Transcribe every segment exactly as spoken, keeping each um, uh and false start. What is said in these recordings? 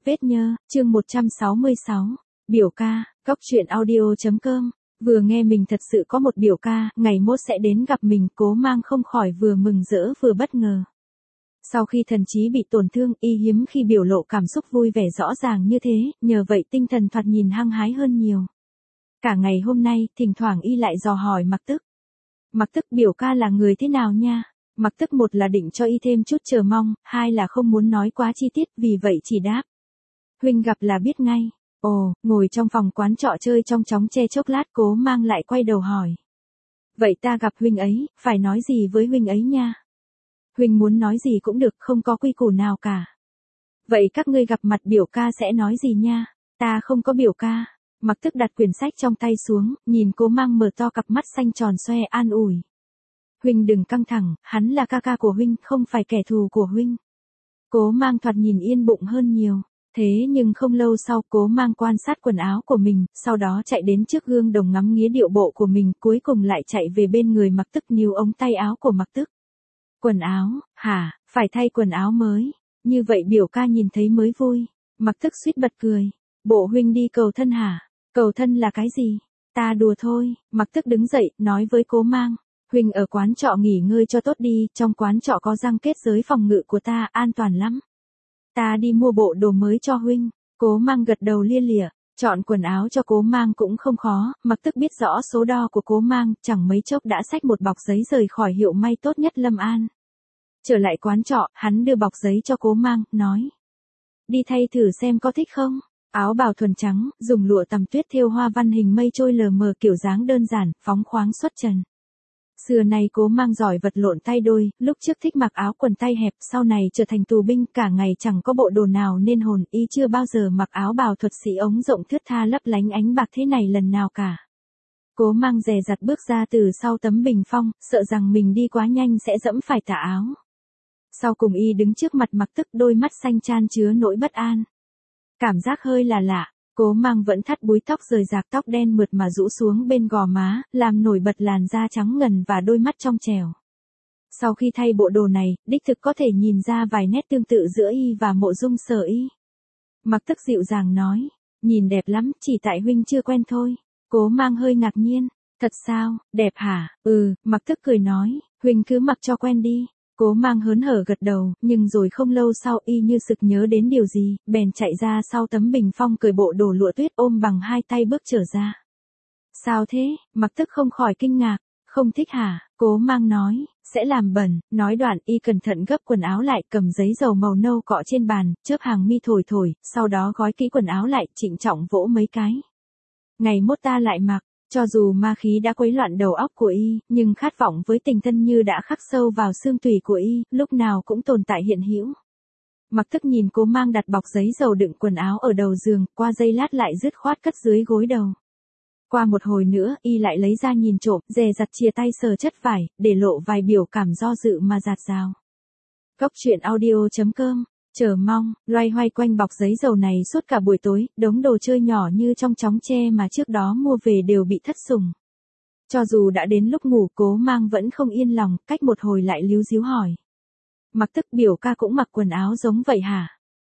Vết nhơ, chương một trăm sáu mươi sáu. Biểu ca, Cóc truyện audio chấm com. Vừa nghe mình thật sự có một biểu ca, ngày mốt sẽ đến gặp mình, Cố Mang không khỏi vừa mừng rỡ vừa bất ngờ. Sau khi thần trí bị tổn thương, y hiếm khi biểu lộ cảm xúc vui vẻ rõ ràng như thế, nhờ vậy tinh thần thoạt nhìn hăng hái hơn nhiều. Cả ngày hôm nay, thỉnh thoảng y lại dò hỏi Mặc Tức. Mặc Tức biểu ca là người thế nào nha? Mặc Tức một là định cho y thêm chút chờ mong, hai là không muốn nói quá chi tiết, vì vậy chỉ đáp. Huynh gặp là biết ngay. Ồ, ngồi trong phòng quán trọ chơi trong chóng che chốc lát, Cố Mang lại quay đầu hỏi. Vậy ta gặp huynh ấy, phải nói gì với huynh ấy nha? Huynh muốn nói gì cũng được, không có quy củ nào cả. Vậy các ngươi gặp mặt biểu ca sẽ nói gì nha? Ta không có biểu ca. Mặc Tức đặt quyển sách trong tay xuống, nhìn Cố Mang mở to cặp mắt xanh tròn xoe an ủi. Huynh đừng căng thẳng, hắn là ca ca của huynh, không phải kẻ thù của huynh. Cố Mang thoạt nhìn yên bụng hơn nhiều. Thế nhưng không lâu sau, Cố Mang quan sát quần áo của mình, sau đó chạy đến trước gương đồng ngắm nghía điệu bộ của mình, cuối cùng lại chạy về bên người Mặc Tức níu ống tay áo của Mặc Tức. Quần áo, hả, phải thay quần áo mới, như vậy biểu ca nhìn thấy mới vui. Mặc Tức suýt bật cười. Bộ huynh đi cầu thân hả? Cầu thân là cái gì? Ta đùa thôi. Mặc Tức đứng dậy, nói với Cố Mang. Huynh ở quán trọ nghỉ ngơi cho tốt đi, trong quán trọ có răng kết giới phòng ngự của ta, an toàn lắm. Ta đi mua bộ đồ mới cho huynh. Cố Mang gật đầu lia lịa. Chọn quần áo cho Cố Mang cũng không khó, Mặc Tức biết rõ số đo của Cố Mang, chẳng mấy chốc đã xách một bọc giấy rời khỏi hiệu may tốt nhất Lâm An. Trở lại quán trọ, hắn đưa bọc giấy cho Cố Mang, nói. Đi thay thử xem có thích không? Áo bào thuần trắng, dùng lụa tằm tuyết thêu hoa văn hình mây trôi lờ mờ, kiểu dáng đơn giản, phóng khoáng xuất trần. Xưa này Cố Mang giỏi vật lộn tay đôi, lúc trước thích mặc áo quần tay hẹp, sau này trở thành tù binh, cả ngày chẳng có bộ đồ nào nên hồn, y chưa bao giờ mặc áo bào thuật sĩ ống rộng thướt tha lấp lánh ánh bạc thế này lần nào cả. Cố Mang dè dặt bước ra từ sau tấm bình phong, sợ rằng mình đi quá nhanh sẽ dẫm phải tà áo. Sau cùng y đứng trước mặt Mặc Tức, đôi mắt xanh chan chứa nỗi bất an. Cảm giác hơi là lạ. Cố Mang vẫn thắt búi tóc rời rạc, tóc đen mượt mà rũ xuống bên gò má, làm nổi bật làn da trắng ngần và đôi mắt trong trẻo. Sau khi thay bộ đồ này, đích thực có thể nhìn ra vài nét tương tự giữa y và Mộ Dung Sở Y. Mặc Tức dịu dàng nói, nhìn đẹp lắm, chỉ tại huynh chưa quen thôi. Cố Mang hơi ngạc nhiên, thật sao, đẹp hả? Ừ, Mặc Tức cười nói, huynh cứ mặc cho quen đi. Cố Mang hớn hở gật đầu, nhưng rồi không lâu sau y như sực nhớ đến điều gì, bèn chạy ra sau tấm bình phong cởi bộ đồ lụa tuyết, ôm bằng hai tay bước trở ra. Sao thế? Mặc Tức không khỏi kinh ngạc. Không thích hả? Cố Mang nói, sẽ làm bẩn. Nói đoạn y cẩn thận gấp quần áo lại, cầm giấy dầu màu nâu cọ trên bàn, chớp hàng mi thổi thổi, sau đó gói kỹ quần áo lại, trịnh trọng vỗ mấy cái. Ngày mốt ta lại mặc. Cho dù ma khí đã quấy loạn đầu óc của y, nhưng khát vọng với tình thân như đã khắc sâu vào xương tủy của y, lúc nào cũng tồn tại hiện hữu. Mặc Tức nhìn Cố Mang đặt bọc giấy dầu đựng quần áo ở đầu giường, qua giây lát lại dứt khoát cất dưới gối đầu. Qua một hồi nữa, y lại lấy ra nhìn trộm, dè dặt chìa tay sờ chất vải, để lộ vài biểu cảm do dự mà dạt dào. Cóc truyện audio chấm com. Chờ mong, loay hoay quanh bọc giấy dầu này suốt cả buổi tối, đống đồ chơi nhỏ như trong chóng tre mà trước đó mua về đều bị thất sủng. Cho dù đã đến lúc ngủ, Cố Mang vẫn không yên lòng, cách một hồi lại líu díu hỏi. Mặc Tức biểu ca cũng mặc quần áo giống vậy hả?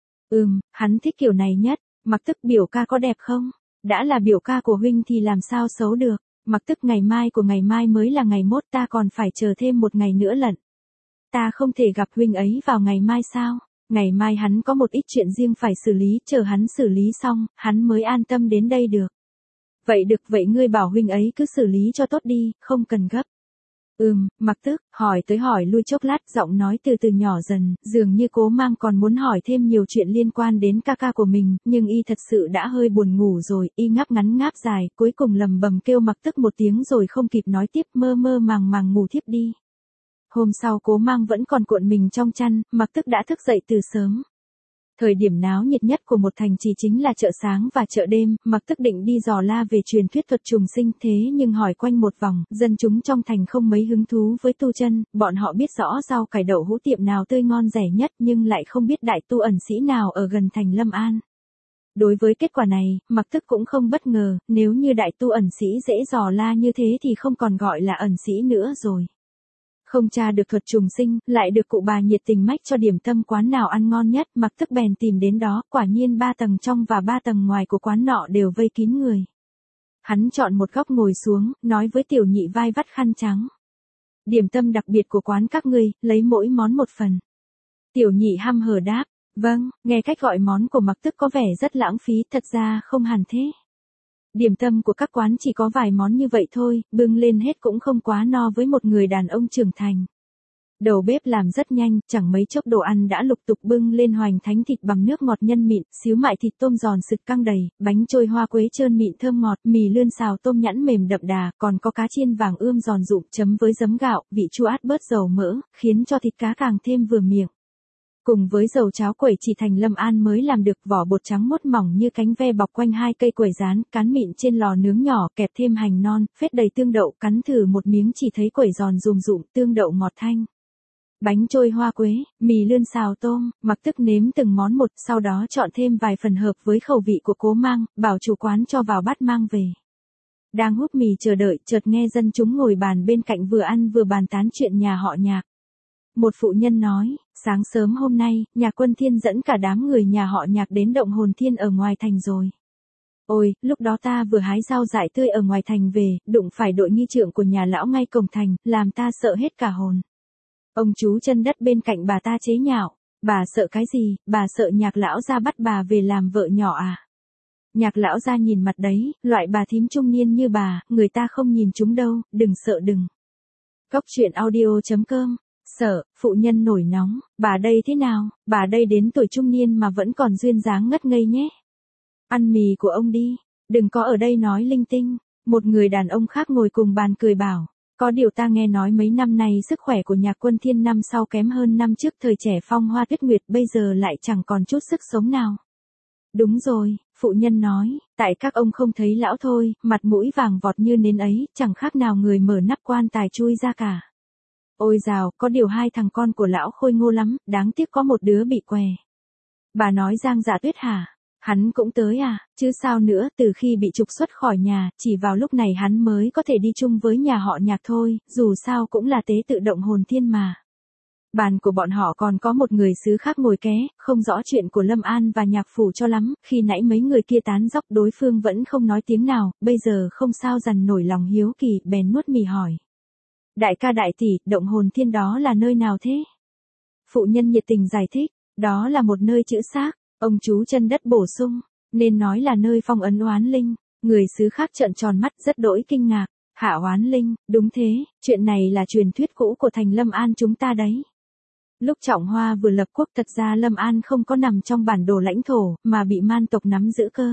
Ừm, hắn thích kiểu này nhất. Mặc Tức biểu ca có đẹp không? Đã là biểu ca của huynh thì làm sao xấu được. Mặc Tức ngày mai của ngày mai mới là ngày mốt, ta còn phải chờ thêm một ngày nữa lận. Ta không thể gặp huynh ấy vào ngày mai sao? Ngày mai hắn có một ít chuyện riêng phải xử lý, chờ hắn xử lý xong, hắn mới an tâm đến đây được. Vậy được, vậy ngươi bảo huynh ấy cứ xử lý cho tốt đi, không cần gấp. Ừm, Mặc Tức, hỏi tới hỏi lui chốc lát, giọng nói từ từ nhỏ dần, dường như Cố Mang còn muốn hỏi thêm nhiều chuyện liên quan đến ca ca của mình, nhưng y thật sự đã hơi buồn ngủ rồi, y ngáp ngắn ngáp dài, cuối cùng lầm bầm kêu Mặc Tức một tiếng rồi không kịp nói tiếp, mơ mơ màng màng ngủ thiếp đi. Hôm sau Cố Mang vẫn còn cuộn mình trong chăn, Mặc Tức đã thức dậy từ sớm. Thời điểm náo nhiệt nhất của một thành trì chính là chợ sáng và chợ đêm, Mặc Tức định đi dò la về truyền thuyết thuật trùng sinh, thế nhưng hỏi quanh một vòng, dân chúng trong thành không mấy hứng thú với tu chân, bọn họ biết rõ rau cải đậu hũ tiệm nào tươi ngon rẻ nhất nhưng lại không biết đại tu ẩn sĩ nào ở gần thành Lâm An. Đối với kết quả này, Mặc Tức cũng không bất ngờ, nếu như đại tu ẩn sĩ dễ dò la như thế thì không còn gọi là ẩn sĩ nữa rồi. Không tra được thuật trùng sinh, lại được cụ bà nhiệt tình mách cho điểm tâm quán nào ăn ngon nhất, mặc tức bèn tìm đến đó, quả nhiên ba tầng trong và ba tầng ngoài của quán nọ đều vây kín người. Hắn chọn một góc ngồi xuống, nói với tiểu nhị vai vắt khăn trắng. Điểm tâm đặc biệt của quán các ngươi, lấy mỗi món một phần. Tiểu nhị hăm hở đáp, vâng, nghe cách gọi món của mặc tức có vẻ rất lãng phí, thật ra không hẳn thế. Điểm tâm của các quán chỉ có vài món như vậy thôi, bưng lên hết cũng không quá no với một người đàn ông trưởng thành. Đầu bếp làm rất nhanh, chẳng mấy chốc đồ ăn đã lục tục bưng lên hoành thánh thịt bằng nước ngọt nhân mịn, xíu mại thịt tôm giòn sực căng đầy, bánh trôi hoa quế trơn mịn thơm ngọt, mì lươn xào tôm nhẵn mềm đậm đà, còn có cá chiên vàng ươm giòn rụm chấm với giấm gạo, vị chua át bớt dầu mỡ, khiến cho thịt cá càng thêm vừa miệng. Cùng với dầu cháo quẩy chỉ thành Lâm An mới làm được, vỏ bột trắng mốt mỏng như cánh ve bọc quanh hai cây quẩy rán, cán mịn trên lò nướng nhỏ, kẹp thêm hành non, phết đầy tương đậu, cắn thử một miếng chỉ thấy quẩy giòn rùm rụm, tương đậu ngọt thanh. Bánh trôi hoa quế, mì lươn xào tôm, mặc tức nếm từng món một, sau đó chọn thêm vài phần hợp với khẩu vị của Cố Mang, bảo chủ quán cho vào bát mang về. Đang hút mì chờ đợi, chợt nghe dân chúng ngồi bàn bên cạnh vừa ăn vừa bàn tán chuyện nhà họ Nhạc. Một phụ nhân nói, sáng sớm hôm nay, Nhạc Quân Thiên dẫn cả đám người nhà họ Nhạc đến động hồn thiên ở ngoài thành rồi. Ôi, lúc đó ta vừa hái rau dại tươi ở ngoài thành về, đụng phải đội nghi trượng của nhà lão ngay cổng thành, làm ta sợ hết cả hồn. Ông chú chân đất bên cạnh bà ta chế nhạo, bà sợ cái gì, bà sợ Nhạc lão gia bắt bà về làm vợ nhỏ à? Nhạc lão gia nhìn mặt đấy, loại bà thím trung niên như bà, người ta không nhìn chúng đâu, đừng sợ đừng. Góc truyện audio chấm com. Sợ, phụ nhân nổi nóng, bà đây thế nào, bà đây đến tuổi trung niên mà vẫn còn duyên dáng ngất ngây nhé. Ăn mì của ông đi, đừng có ở đây nói linh tinh. Một người đàn ông khác ngồi cùng bàn cười bảo, có điều ta nghe nói mấy năm nay sức khỏe của Nhạc Quân Thiên năm sau kém hơn năm trước thời trẻ phong hoa tuyết nguyệt, bây giờ lại chẳng còn chút sức sống nào. Đúng rồi, phụ nhân nói, tại các ông không thấy lão thôi, mặt mũi vàng vọt như nến ấy, chẳng khác nào người mở nắp quan tài chui ra cả. Ôi dào, có điều hai thằng con của lão khôi ngô lắm, đáng tiếc có một đứa bị què. Bà nói Giang Dạ Tuyết hả? Hắn cũng tới à, chứ sao nữa, từ khi bị trục xuất khỏi nhà, chỉ vào lúc này hắn mới có thể đi chung với nhà họ Nhạc thôi, dù sao cũng là tế tự động hồn thiên mà. Bàn của bọn họ còn có một người xứ khác ngồi ké, không rõ chuyện của Lâm An và Nhạc Phủ cho lắm, khi nãy mấy người kia tán dóc đối phương vẫn không nói tiếng nào, bây giờ không sao dằn nổi lòng hiếu kỳ, bèn nuốt mì hỏi. Đại ca đại tỷ, động hồn thiên đó là nơi nào thế? Phụ nhân nhiệt tình giải thích, đó là một nơi chữ xác, ông chú chân đất bổ sung, nên nói là nơi phong ấn oán linh. Người xứ khác trợn tròn mắt rất đỗi kinh ngạc, hạ oán linh, đúng thế, chuyện này là truyền thuyết cũ của thành Lâm An chúng ta đấy. Lúc Trọng Hoa vừa lập quốc thật ra Lâm An không có nằm trong bản đồ lãnh thổ, mà bị man tộc nắm giữ cơ.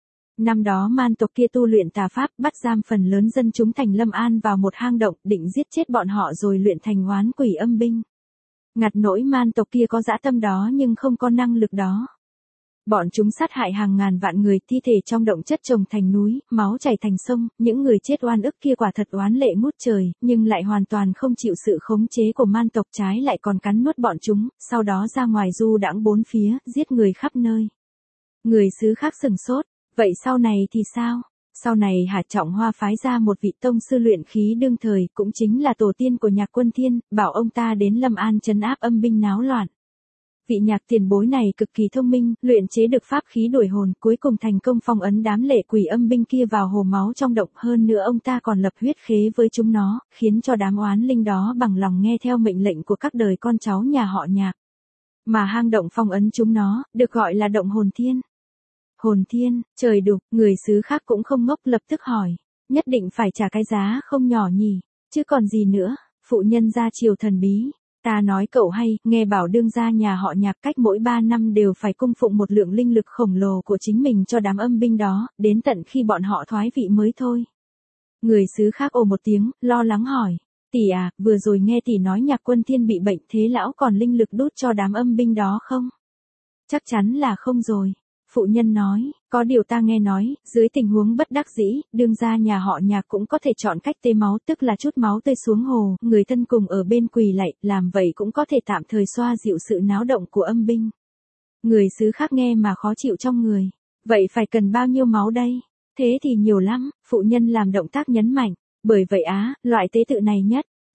Năm đó man tộc kia tu luyện tà pháp, bắt giam phần lớn dân chúng thành Lâm An vào một hang động, định giết chết bọn họ rồi luyện thành oán quỷ âm binh. Ngặt nỗi man tộc kia có dã tâm đó nhưng không có năng lực đó. Bọn chúng sát hại hàng ngàn vạn người, thi thể trong động chất chồng thành núi, máu chảy thành sông, những người chết oan ức kia quả thật oán lệ ngút trời, nhưng lại hoàn toàn không chịu sự khống chế của man tộc, trái lại còn cắn nuốt bọn chúng, sau đó ra ngoài du đãng bốn phía, giết người khắp nơi. Người xứ khác sừng sốt, vậy sau này thì sao? Sau này Hà Trọng Hoa phái ra một vị tông sư luyện khí đương thời, cũng chính là tổ tiên của Nhạc Quân Thiên, bảo ông ta đến Lâm An trấn áp âm binh náo loạn. Vị Nhạc tiền bối này cực kỳ thông minh, luyện chế được pháp khí đuổi hồn, cuối cùng thành công phong ấn đám lệ quỷ âm binh kia vào hồ máu trong động, hơn nữa ông ta còn lập huyết khế với chúng nó, khiến cho đám oán linh đó bằng lòng nghe theo mệnh lệnh của các đời con cháu nhà họ Nhạc. Mà hang động phong ấn chúng nó, được gọi là động hồn thiên. Hồn thiên, trời đục, người xứ khác cũng không ngốc, lập tức hỏi, nhất định phải trả cái giá không nhỏ nhỉ, chứ còn gì nữa. Phụ nhân ra chiều thần bí, ta nói cậu hay, nghe bảo đương gia nhà họ Nhạc cách mỗi ba năm đều phải cung phụng một lượng linh lực khổng lồ của chính mình cho đám âm binh đó, đến tận khi bọn họ thoái vị mới thôi. Người xứ khác ồ một tiếng, lo lắng hỏi, tỷ à, vừa rồi nghe tỷ nói Nhạc Quân Thiên bị bệnh, thế lão còn linh lực đút cho đám âm binh đó không? Chắc chắn là không rồi. Phụ nhân nói, có điều ta nghe nói, dưới tình huống bất đắc dĩ, đương gia nhà họ Nhạc cũng có thể chọn cách tê máu, tức là chút máu tươi xuống hồ, người thân cùng ở bên quỳ lạy, làm vậy cũng có thể tạm thời xoa dịu sự náo động của âm binh. Người xứ khác nghe mà khó chịu trong người. Vậy phải cần bao nhiêu máu đây? Thế thì nhiều lắm, phụ nhân làm động tác nhấn mạnh. Bởi vậy á, loại tế tự này nhất,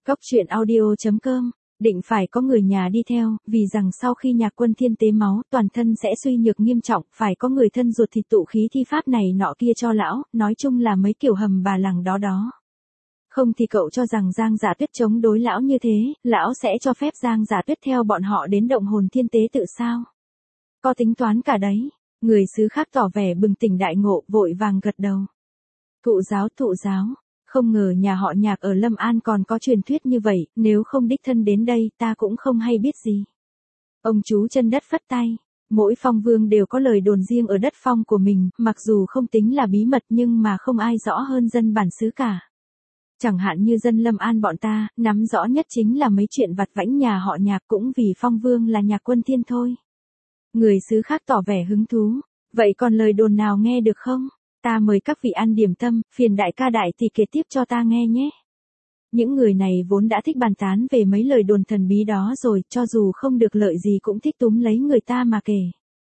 Cóc truyện audio chấm com, định phải có người nhà đi theo, vì rằng sau khi Nhạc Quân Thiên tế máu, toàn thân sẽ suy nhược nghiêm trọng, phải có người thân ruột thịt tụ khí thi pháp này nọ kia cho lão, nói chung là mấy kiểu hầm bà lằng đó đó. Không thì cậu cho rằng Giang Giả Tuyết chống đối lão như thế, lão sẽ cho phép Giang Giả Tuyết theo bọn họ đến động hồn thiên tế tự sao? Có tính toán cả đấy. Người xứ khác tỏ vẻ bừng tỉnh đại ngộ, vội vàng gật đầu. Thụ giáo thụ giáo, không ngờ nhà họ Nhạc ở Lâm An còn có truyền thuyết như vậy, nếu không đích thân đến đây ta cũng không hay biết gì. Ông chú chân đất phất tay. Mỗi phong vương đều có lời đồn riêng ở đất phong của mình, mặc dù không tính là bí mật nhưng mà không ai rõ hơn dân bản xứ cả. Chẳng hạn như dân Lâm An bọn ta, nắm rõ nhất chính là mấy chuyện vặt vãnh nhà họ Nhạc, cũng vì phong vương là Nhạc Quân Thiên thôi. Người xứ khác tỏ vẻ hứng thú. Vậy còn lời đồn nào nghe được không? Ta mời các vị ăn điểm tâm, phiền đại ca đại thì kể tiếp cho ta nghe nhé. Những người này vốn đã thích bàn tán về mấy lời đồn thần bí đó rồi, cho dù không được lợi gì cũng thích túm lấy người ta mà kể.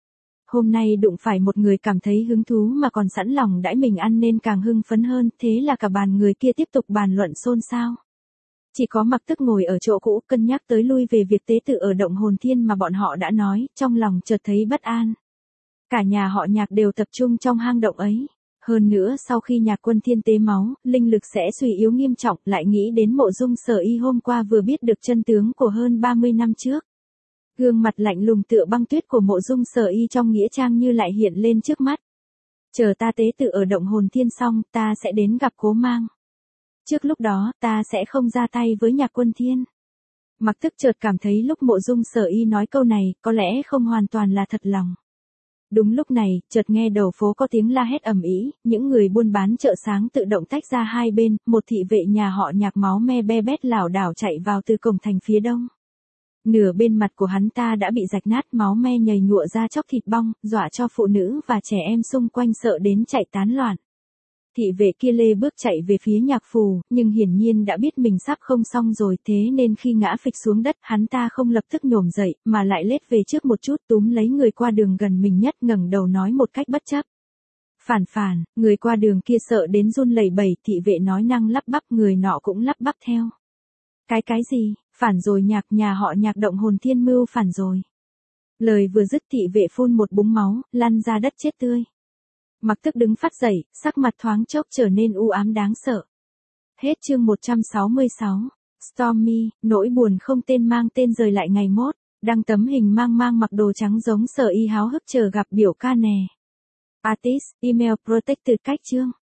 Hôm nay đụng phải một người cảm thấy hứng thú mà còn sẵn lòng đãi mình ăn nên càng hưng phấn hơn, thế là cả bàn người kia tiếp tục bàn luận xôn xao. Chỉ có Mặc Tức ngồi ở chỗ cũ cân nhắc tới lui về việc tế tự ở động hồn thiên mà bọn họ đã nói, trong lòng chợt thấy bất an. Cả nhà họ Nhạc đều tập trung trong hang động ấy. Hơn nữa sau khi Nhạc Quân Thiên tế máu, linh lực sẽ suy yếu nghiêm trọng, lại nghĩ đến Mộ Dung Sở Y hôm qua vừa biết được chân tướng của hơn ba mươi năm trước. Gương mặt lạnh lùng tựa băng tuyết của Mộ Dung Sở Y trong nghĩa trang như lại hiện lên trước mắt. Chờ ta tế tự ở động hồn thiên xong, ta sẽ đến gặp Cố Mang. Trước lúc đó, ta sẽ không ra tay với Nhạc Quân Thiên. Mặc Tức chợt cảm thấy lúc Mộ Dung Sở Y nói câu này, có lẽ không hoàn toàn là thật lòng. Đúng lúc này, chợt nghe đầu phố có tiếng la hét ầm ĩ, những người buôn bán chợ sáng tự động tách ra hai bên, một thị vệ nhà họ Nhạc máu me be bét lảo đảo chạy vào từ cổng thành phía đông. Nửa bên mặt của hắn ta đã bị rạch nát, máu me nhầy nhụa ra chóc thịt bong, dọa cho phụ nữ và trẻ em xung quanh sợ đến chạy tán loạn. Thị vệ kia lê bước chạy về phía Nhạc Phù, nhưng hiển nhiên đã biết mình sắp không xong rồi, thế nên khi ngã phịch xuống đất, hắn ta không lập tức nhổm dậy, mà lại lết về trước một chút, túm lấy người qua đường gần mình nhất, ngẩng đầu nói một cách bất chấp. Phản phản, người qua đường kia sợ đến run lẩy bẩy, thị vệ nói năng lắp bắp, người nọ cũng lắp bắp theo. Cái cái gì, phản rồi Nhạc, nhà họ Nhạc động hồn thiên mưu phản rồi. Lời vừa dứt thị vệ phun một búng máu, lăn ra đất chết tươi. Mặc Tức đứng phát dậy, sắc mặt thoáng chốc trở nên u ám đáng sợ. Hết chương một trăm sáu mươi sáu. Stormy, nỗi buồn không tên mang tên rời lại ngày mốt, đăng tấm hình mang mang mặc đồ trắng giống Sở Y háo hức chờ gặp biểu ca nè. Artist, email protected cách chương.